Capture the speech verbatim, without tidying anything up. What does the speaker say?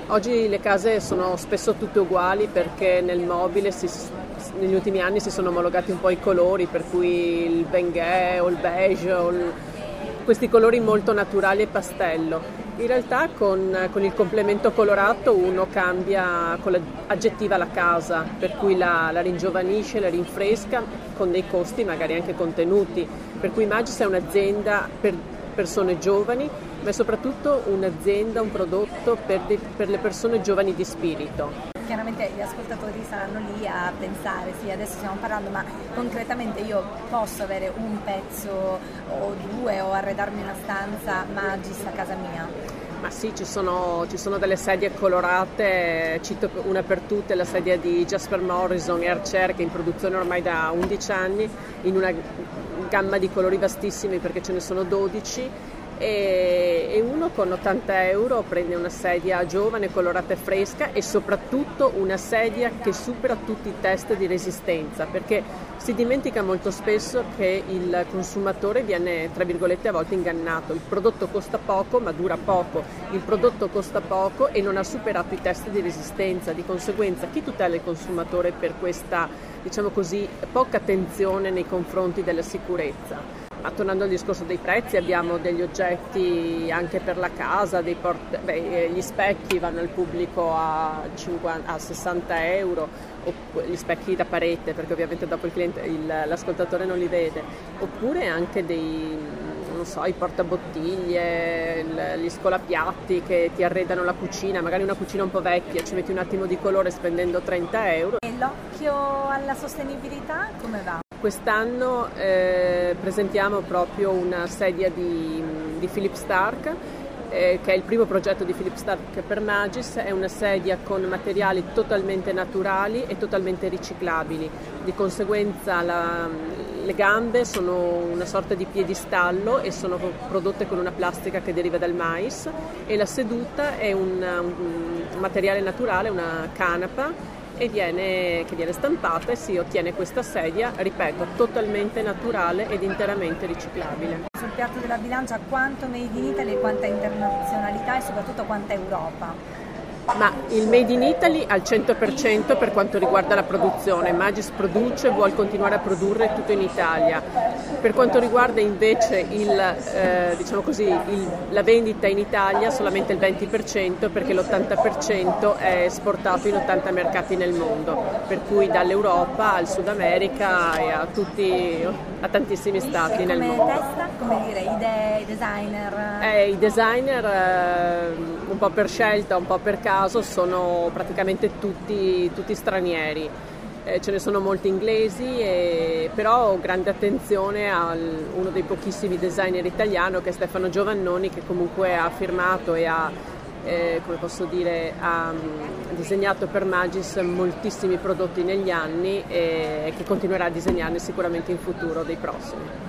Oggi le case sono spesso tutte uguali perché nel mobile si, negli ultimi anni si sono omologati un po' i colori, per cui il beige o il beige, o il, questi colori molto naturali e pastello. In realtà con, con il complemento colorato uno cambia, con la, aggettiva la casa, per cui la, la ringiovanisce, la rinfresca con dei costi magari anche contenuti. Per cui Magis è un'azienda per persone giovani, ma è soprattutto un'azienda, un prodotto per, de, per le persone giovani di spirito. Chiaramente gli ascoltatori saranno lì a pensare, sì, adesso stiamo parlando, ma concretamente io posso avere un pezzo o due o arredarmi una stanza Magis a casa mia? Ma sì, ci sono, ci sono delle sedie colorate, cito una per tutte, la sedia di Jasper Morrison e Archer, che è in produzione ormai da undici anni, in una gamma di colori vastissimi perché ce ne sono dodici, e, e uno con ottanta euro prende una sedia giovane, colorata e fresca, e soprattutto una sedia che supera tutti i test di resistenza, perché si dimentica molto spesso che il consumatore viene, tra virgolette, a volte ingannato. Il prodotto costa poco ma dura poco, il prodotto costa poco e non ha superato i test di resistenza, di conseguenza chi tutela il consumatore per questa, diciamo così, poca attenzione nei confronti della sicurezza? Ma tornando al discorso dei prezzi, abbiamo degli oggetti anche per la casa, dei port- beh, gli specchi vanno al pubblico a, cinquanta, a sessanta euro, o gli specchi da parete, perché ovviamente dopo il cliente, il, l'ascoltatore non li vede, oppure anche dei, non so, i portabottiglie, il, gli scolapiatti che ti arredano la cucina, magari una cucina un po' vecchia, ci metti un attimo di colore spendendo trenta euro. E l'occhio alla sostenibilità come va? Quest'anno eh, presentiamo proprio una sedia di, di Philip Stark, eh, che è il primo progetto di Philip Stark per Magis. È una sedia con materiali totalmente naturali e totalmente riciclabili, di conseguenza la, le gambe sono una sorta di piedistallo e sono prodotte con una plastica che deriva dal mais, e la seduta è un, un materiale naturale, una canapa, e viene, che viene stampata, e si ottiene questa sedia, ripeto, totalmente naturale ed interamente riciclabile. Sul piatto della bilancia quanto made in Italy e quanta internazionalità e soprattutto quanta Europa? Ma il Made in Italy al cento per cento per quanto riguarda la produzione. Magis produce, vuole continuare a produrre tutto in Italia. Per quanto riguarda invece il, eh, diciamo così, il, la vendita in Italia, solamente il venti per cento, perché l'ottanta per cento è esportato in ottanta mercati nel mondo, per cui dall'Europa al Sud America e a, tutti, a tantissimi stati nel mondo. Come testa, come dire, idee, designer? Eh, I designer, eh, un po' per scelta, un po' per caso, sono praticamente tutti, tutti stranieri. Eh, ce ne sono molti inglesi, e, però ho grande attenzione a uno dei pochissimi designer italiano, che è Stefano Giovannoni, che comunque ha firmato e ha, eh, come posso dire, ha um, disegnato per Magis moltissimi prodotti negli anni, e che continuerà a disegnarne sicuramente in futuro dei prossimi.